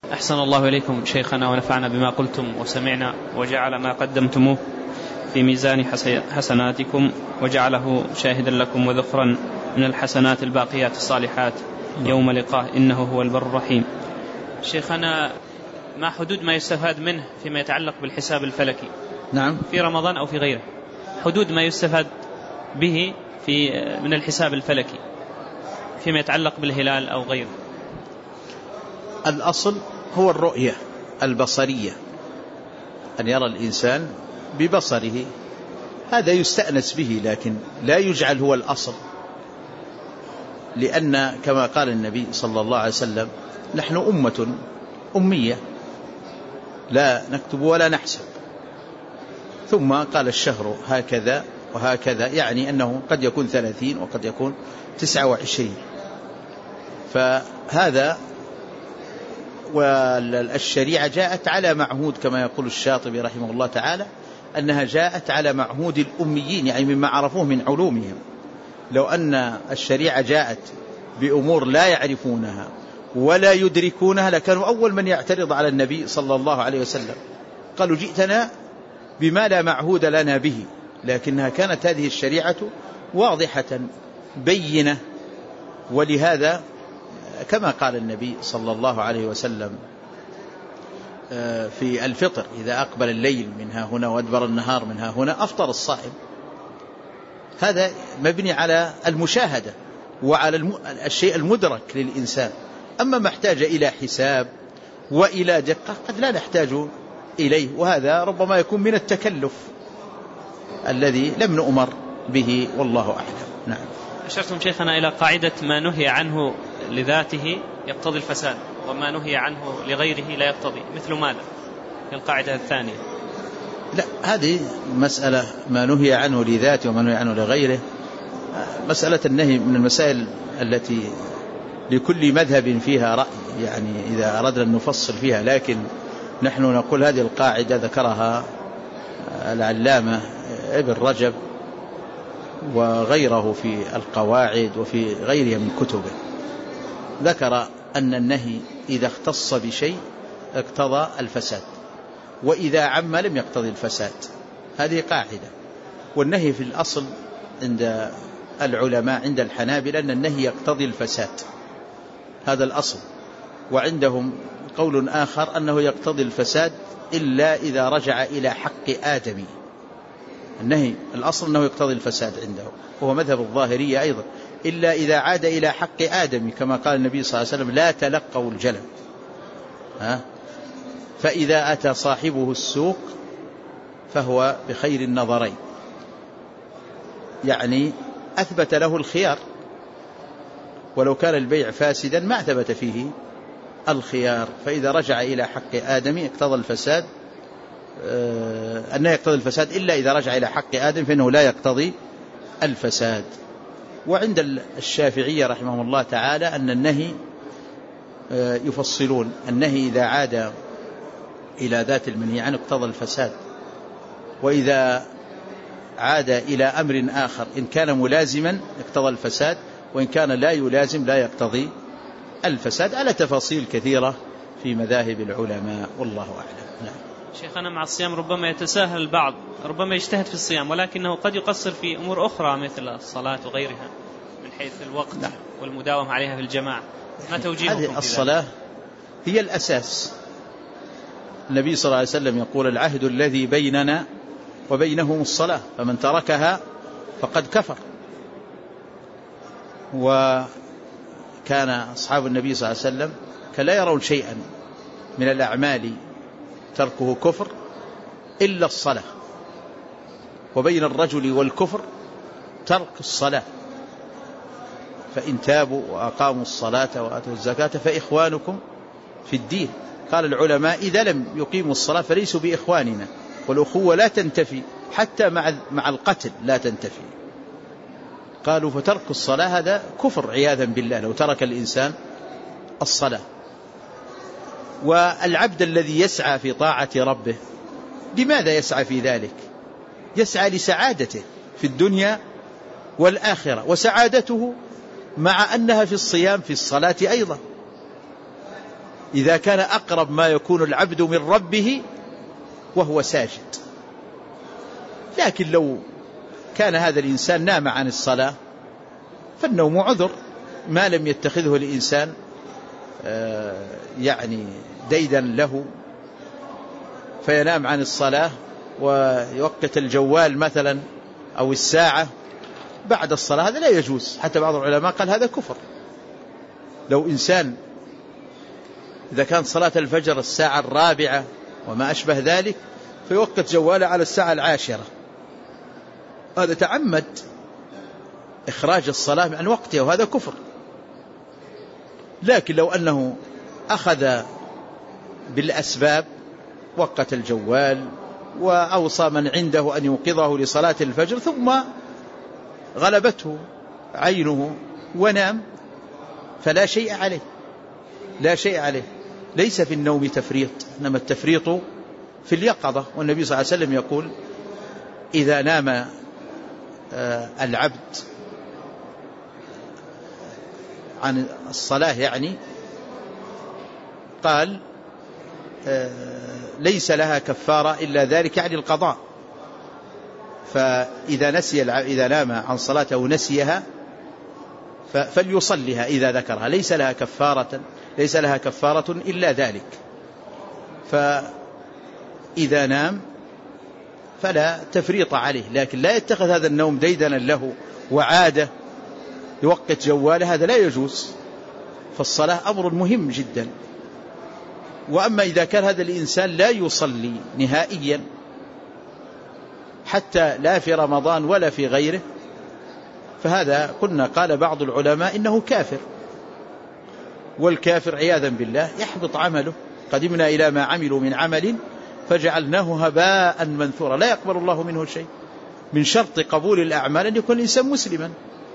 أحسن الله إليكم شيخنا ونفعنا بما قلتم وسمعنا، وجعل ما قدمتموه في ميزان حسناتكم، وجعله شاهدا لكم وذخرا من الحسنات الباقيات الصالحات يوم لقاه، إنه هو البر الرحيم. شيخنا، ما حدود ما يستفاد منه فيما يتعلق بالحساب الفلكي؟ نعم. في رمضان أو في غيره، حدود ما يستفاد به من الحساب الفلكي فيما يتعلق بالهلال أو غيره. الأصل هو الرؤية البصرية، أن يرى الإنسان ببصره، هذا يستأنس به، لكن لا يجعل هو الأصل، لأن كما قال النبي صلى الله عليه وسلم: نحن أمة أمية لا نكتب ولا نحسب. ثم قال: الشهر هكذا وهكذا، يعني أنه قد يكون 30 وقد يكون 29. فهذا، والشريعة جاءت على معهود كما يقول الشاطبي رحمه الله تعالى، أنها جاءت على معهود الأميين، يعني مما عرفوه من علومهم. لو أن الشريعة جاءت بأمور لا يعرفونها ولا يدركونها لكانوا أول من يعترض على النبي صلى الله عليه وسلم، قالوا: جئتنا بما لا معهود لنا به. لكنها كانت هذه الشريعة واضحة بينة، ولهذا كما قال النبي صلى الله عليه وسلم في الفطر: إذا أقبل الليل منها هنا وأدبر النهار منها هنا أفطر الصائم. هذا مبني على المشاهدة وعلى الشيء المدرك للإنسان. أما ما احتاج إلى حساب وإلى دقة قد لا نحتاج إليه، وهذا ربما يكون من التكلف الذي لم نؤمر به، والله أعلم. نعم. أشرتم شيخنا إلى قاعدة: ما نهي عنه لذاته يقتضي الفساد، وما نهي عنه لغيره لا يقتضي. مثل ماذا في القاعدة الثانية؟ لا، هذه مسألة ما نهي عنه لذاته وما نهي عنه لغيره، مسألة النهي من المسائل التي لكل مذهب فيها رأي، يعني إذا أردنا أن نفصل فيها. لكن نحن نقول هذه القاعدة ذكرها العلامة ابن رجب وغيره في القواعد وفي غيرها من كتبه، ذكر أن النهي إذا اختص بشيء اقتضى الفساد، وإذا عم لم يقتضي الفساد. هذه قاعدة. والنهي في الأصل عند العلماء، عند الحنابلة، أن النهي يقتضي الفساد، هذا الأصل. وعندهم قول آخر أنه يقتضي الفساد إلا إذا رجع إلى حق آدمي. النهي الأصل أنه يقتضي الفساد عنده، وهو مذهب الظاهرية أيضا، إلا إذا عاد إلى حق آدمي، كما قال النبي صلى الله عليه وسلم: لا تلقوا الجلب. فإذا أتى صاحبه السوق فهو بخير النظرين، يعني أثبت له الخيار، ولو كان البيع فاسدا ما ثبت فيه الخيار. فإذا رجع إلى حق آدمي اقتضى الفساد، أنه يقتضي الفساد إلا إذا رجع إلى حق آدم فإنه لا يقتضي الفساد. وعند الشافعية رحمه الله تعالى أن النهي يفصلون: النهي إذا عاد إلى ذات المنهي عنه اقتضى الفساد، وإذا عاد إلى أمر آخر إن كان ملازما اقتضى الفساد، وإن كان لا يلازم لا يقتضي الفساد، على تفاصيل كثيرة في مذاهب العلماء، والله أعلم. نعم. شيخنا، مع الصيام ربما يتساهل البعض، ربما يجتهد في الصيام، ولكنه قد يقصر في أمور أخرى مثل الصلاة وغيرها من حيث الوقت. نعم. والمداومة عليها في الجماعة. ما توجيهكم في ذلك؟ الصلاة هي الأساس. النبي صلى الله عليه وسلم يقول: العهد الذي بيننا وبينهم الصلاة، فمن تركها فقد كفر. وكان أصحاب النبي صلى الله عليه وسلم كلا يرون شيئا من الأعمال تركه كفر إلا الصلاة، وبين الرجل والكفر ترك الصلاة، فإن تابوا وأقاموا الصلاة وآتوا الزكاة فإخوانكم في الدين. قال العلماء: إذا لم يقيموا الصلاة فليسوا بإخواننا، والأخوة لا تنتفي حتى مع القتل لا تنتفي. قالوا: فترك الصلاة هذا كفر عياذا بالله، لو ترك الإنسان الصلاة. والعبد الذي يسعى في طاعة ربه لماذا يسعى في ذلك؟ يسعى لسعادته في الدنيا والآخرة، وسعادته مع أنها في الصيام في الصلاة أيضا. إذا كان أقرب ما يكون العبد من ربه وهو ساجد. لكن لو كان هذا الإنسان نام عن الصلاة فالنوم عذر، ما لم يتخذه الإنسان يعني ديدا له فينام عن الصلاة ويوقت الجوال مثلا أو الساعة بعد الصلاة، هذا لا يجوز. حتى بعض العلماء قال هذا كفر. لو إنسان إذا كان صلاة الفجر الساعة 4 وما أشبه ذلك فيوقت جواله على الساعة 10، هذا تعمد إخراج الصلاة عن وقتها وهذا كفر. لكن لو أنه أخذ بالأسباب، وقت الجوال وأوصى من عنده أن يوقظه لصلاة الفجر ثم غلبته عينه ونام، فلا شيء عليه، لا شيء عليه. ليس في النوم تفريط، إنما التفريط في اليقظة. والنبي صلى الله عليه وسلم يقول إذا نام العبد عن الصلاة يعني قال ليس لها كفارة إلا ذلك، يعني القضاء. فإذا نسي إذا نام عن صلاته ونسيها فليصليها إذا ذكرها، ليس لها كفارة إلا ذلك. فإذا نام فلا تفريط عليه، لكن لا يتخذ هذا النوم ديدنا له وعادة يوقت جواله، هذا لا يجوز. فالصلاة أمر مهم جدا. وأما إذا كان هذا الإنسان لا يصلي نهائيا حتى لا في رمضان ولا في غيره، فهذا قال بعض العلماء إنه كافر. والكافر عياذا بالله يحبط عمله. قدمنا إلى ما عملوا من عمل فجعلناه هباء منثورا لا يقبل الله منه شيء. من شرط قبول الأعمال أن يكون الإنسان مسلما.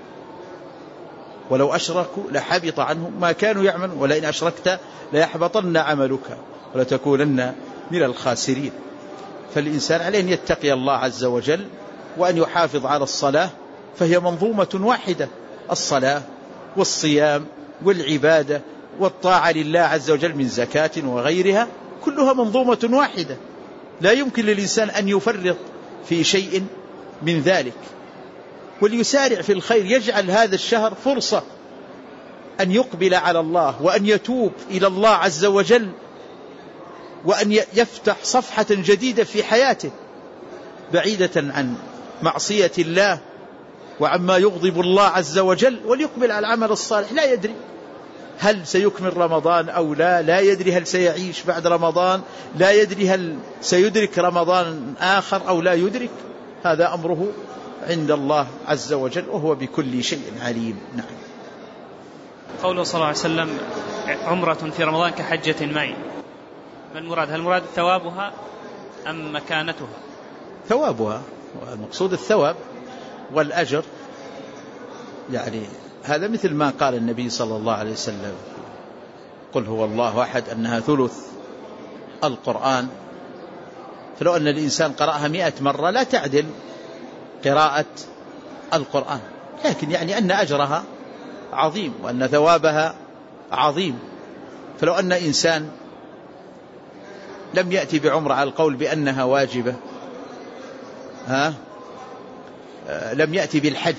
ولو أشركوا لحبط عنهم ما كانوا يعملون ولئن أشركت ليحبطن عملك ولتكونن من الخاسرين. فالإنسان عليه أن يتقي الله عز وجل وأن يحافظ على الصلاة، فهي منظومة واحدة: الصلاة والصيام والعبادة والطاعة لله عز وجل من زكاة وغيرها، كلها منظومة واحدة. لا يمكن للإنسان أن يفرط في شيء من ذلك. وليسارع في الخير، يجعل هذا الشهر فرصة أن يقبل على الله وأن يتوب إلى الله عز وجل وأن يفتح صفحة جديدة في حياته بعيدة عن معصية الله وعما يغضب الله عز وجل، وليقبل على العمل الصالح. لا يدري هل سيكمل رمضان أو لا يدري هل سيعيش بعد رمضان، لا يدري هل سيدرك رمضان آخر أو لا يدرك. هذا أمره عند الله عز وجل وهو بكل شيء عليم. نعم. قوله صلى الله عليه وسلم عمرة في رمضان كحجة معي، ما المراد؟ هل المراد ثوابها أم مكانتها؟ ثوابها، المقصود الثواب والأجر. يعني هذا مثل ما قال النبي صلى الله عليه وسلم: قل هو الله أحد، أنها ثلث القرآن. فلو أن الإنسان قرأها 100 مرة لا تعدل قراءة القرآن، لكن يعني أن أجرها عظيم وأن ثوابها عظيم. فلو أن إنسان لم يأتي بعمرة على القول بأنها واجبة، لم يأتي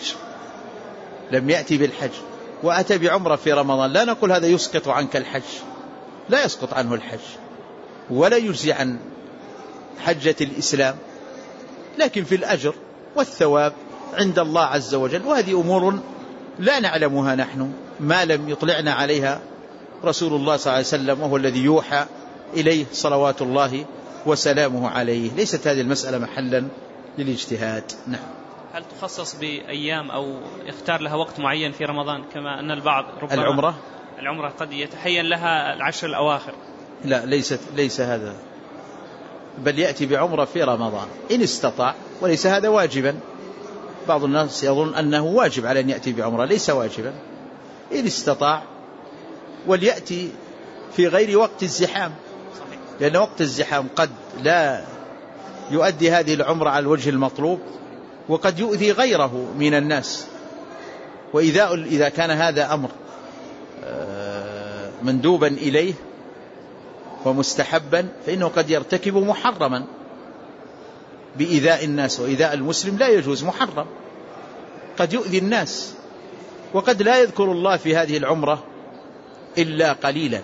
بالحج وأتى بعمرة في رمضان، لا نقول هذا يسقط عنك الحج، لا يسقط عنه الحج ولا يجزي عن حجة الإسلام، لكن في الأجر والثواب عند الله عز وجل. وهذه أمور لا نعلمها نحن ما لم يطلعنا عليها رسول الله صلى الله عليه وسلم، وهو الذي يوحى إليه صلوات الله وسلامه عليه. ليست هذه المسألة محلا للاجتهاد. نعم. هل تخصص بأيام أو يختار لها وقت معين في رمضان كما أن البعض ربما العمرة قد يتحين لها العشر الأواخر؟ لا، ليس هذا، بل يأتي بعمرة في رمضان إن استطاع، وليس هذا واجبا. بعض الناس يظن أنه واجب على أن يأتي بعمرة، ليس واجبا إن استطاع، وليأتي في غير وقت الزحام، لأن وقت الزحام قد لا يؤدي هذه العمرة على الوجه المطلوب وقد يؤذي غيره من الناس. وإذا كان هذا أمر مندوبا إليه ومستحبا فإنه قد يرتكب محرما بإيذاء الناس، وإيذاء المسلم لا يجوز، محرم، قد يؤذي الناس، وقد لا يذكر الله في هذه العمرة إلا قليلا.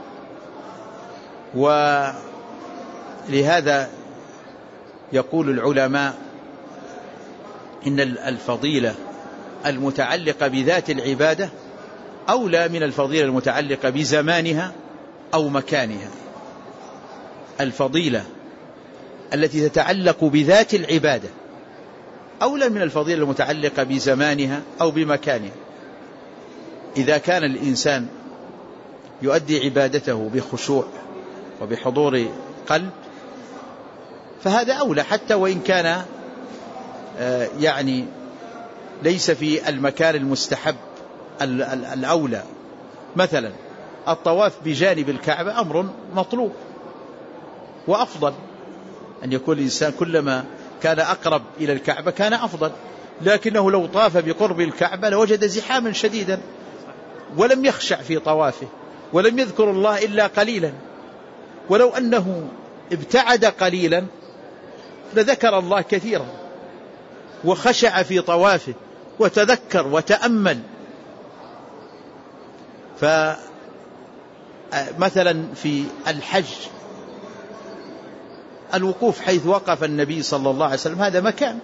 ولهذا يقول العلماء إن الفضيلة المتعلقة بذات العبادة أولى من الفضيلة المتعلقة بزمانها أو مكانها. الفضيلة التي تتعلق بذات العبادة أولى من الفضيلة المتعلقة بزمانها أو بمكانها. إذا كان الإنسان يؤدي عبادته بخشوع وبحضور قلب فهذا أولى، حتى وإن كان يعني ليس في المكان المستحب الأولى. مثلا الطواف بجانب الكعبة أمر مطلوب وأفضل، أن يكون الإنسان كلما كان أقرب إلى الكعبة كان أفضل، لكنه لو طاف بقرب الكعبة لوجد زحاما شديدا ولم يخشع في طوافه ولم يذكر الله إلا قليلا، ولو أنه ابتعد قليلا لذكر الله كثيرا وخشع في طوافه وتذكر وتأمل. فمثلا في الحج الوقوف حيث وقف النبي صلى الله عليه وسلم هذا مكان،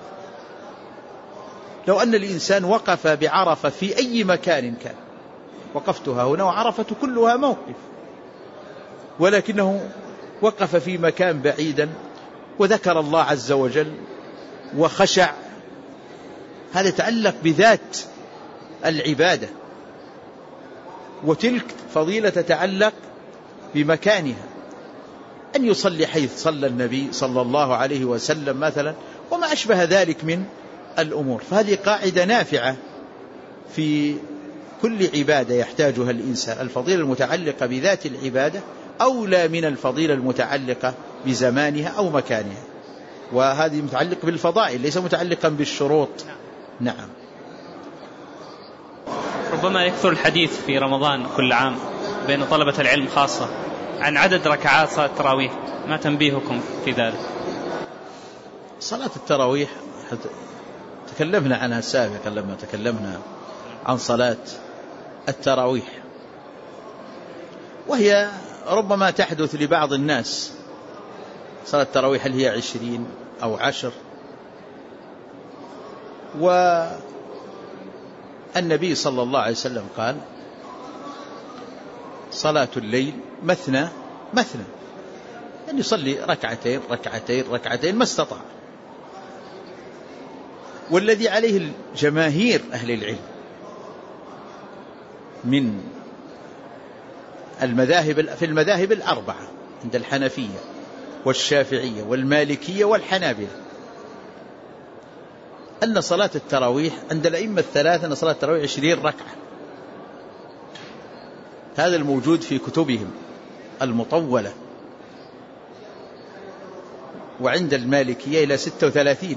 لو أن الإنسان وقف بعرفة في أي مكان كان، وقفتها هنا وعرفة كلها موقف، ولكنه وقف في مكان بعيدا وذكر الله عز وجل وخشع، هذا يتعلق بذات العبادة، وتلك فضيلة تتعلق بمكانها، أن يصلي حيث صلى النبي صلى الله عليه وسلم مثلا وما أشبه ذلك من الأمور. فهذه قاعدة نافعة في كل عبادة يحتاجها الإنسان، الفضيلة المتعلقة بذات العبادة أولى من الفضيلة المتعلقة بزمانها أو مكانها، وهذه متعلق بالفضائل ليس متعلقا بالشروط. نعم. ربما يكثر الحديث في رمضان كل عام بين طلبة العلم خاصة عن عدد ركعات صلاة التراويح، ما تنبيهكم في ذلك؟ صلاة التراويح تكلمنا عنها سابقا لما تكلمنا عن صلاة التراويح، وهي ربما تحدث لبعض الناس صلاة التراويح هل هي 20 أو 10، والنبي صلى الله عليه وسلم قال صلاة الليل مثنى مثنى، أن يصلي ركعتين ركعتين ركعتين ما استطاع. والذي عليه الجماهير أهل العلم من المذاهب في المذاهب الأربعة عند الحنفية والشافعية والمالكية والحنابلة أن صلاة التراويح عند الأئمة الثلاثة أن صلاة التراويح 20 ركعة، هذا الموجود في كتبهم المطولة، وعند المالكية إلى 36،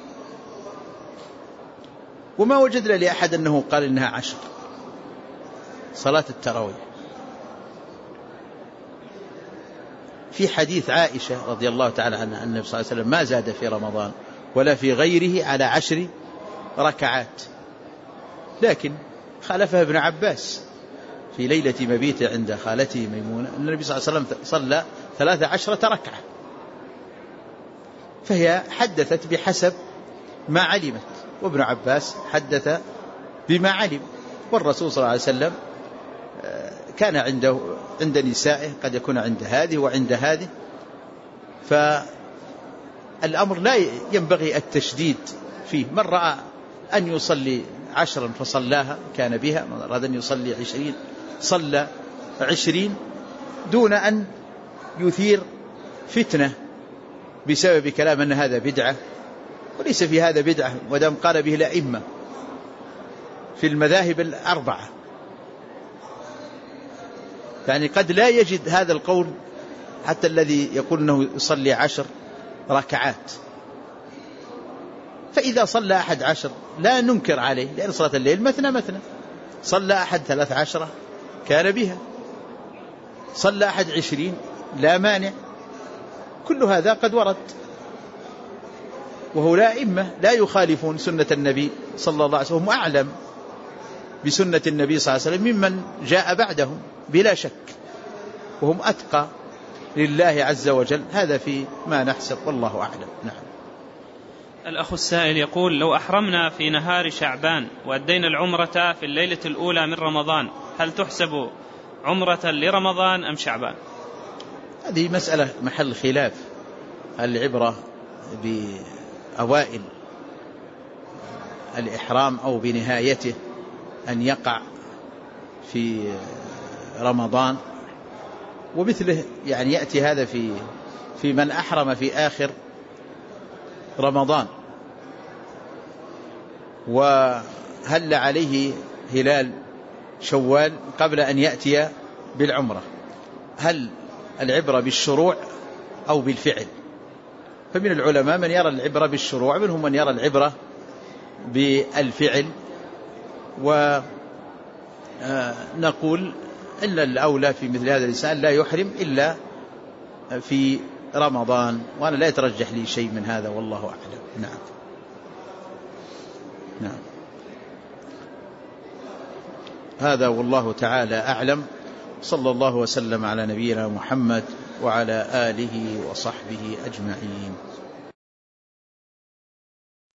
وما وجدنا لأحد أنه قال إنها 10 صلاة التراويح. في حديث عائشة رضي الله تعالى عنها أن النبي صلى الله عليه وسلم ما زاد في رمضان ولا في غيره على 10 ركعات، لكن خالفها ابن عباس في ليلة مبيت عند خالته ميمونة أن النبي صلى الله عليه وسلم صلى 13 ركعة، فهي حدثت بحسب ما علمت، وابن عباس حدث بما علم، والرسول صلى الله عليه وسلم كان عند نسائه قد يكون عند هذه وعند هذه، فالأمر لا ينبغي التشديد فيه. من رأى أن يصلي 10 فصلاها كان بها، من أراد أن يصلي 20 صلى 20 دون أن يثير فتنة بسبب كلام أن هذا بدعة، وليس في هذا بدعة ودام قال به الأئمة في المذاهب الأربعة. يعني قد لا يجد هذا القول حتى الذي يقول أنه يصلي 10 ركعات، فإذا صلى أحد 10 لا ننكر عليه، لأن صلاة الليل مثنى مثنى، صلى أحد 13 كان بها. صلى أحد 20 لا مانع، كل هذا قد ورد. وهؤلاء أئمة لا يخالفون سنة النبي صلى الله عليه وسلم، هم أعلم بسنة النبي صلى الله عليه وسلم ممن جاء بعدهم بلا شك، وهم أتقى لله عز وجل. هذا في ما نحسب، والله أعلم. نعم. الأخ السائل يقول: لو أحرمنا في نهار شعبان وأدينا العمرة في الليلة الأولى من رمضان، هل تحسب عمرة لرمضان أم شعبان؟ هذه مسألة محل خلاف، هل العبرة بأوائل الإحرام أو بنهايته أن يقع في رمضان؟ ومثله يعني يأتي هذا في من أحرم في آخر رمضان وهل عليه هلال شوال قبل أن يأتي بالعمرة، هل العبرة بالشروع أو بالفعل؟ فمن العلماء من يرى العبرة بالشروع، منهم من يرى العبرة بالفعل. ونقول إلا الأولى في مثل هذا الإنسان لا يحرم إلا في رمضان، وأنا لا يترجح لي شيء من هذا، والله أعلم. نعم. نعم. هذا والله تعالى أعلم. صلى الله وسلم على نبينا محمد وعلى آله وصحبه أجمعين.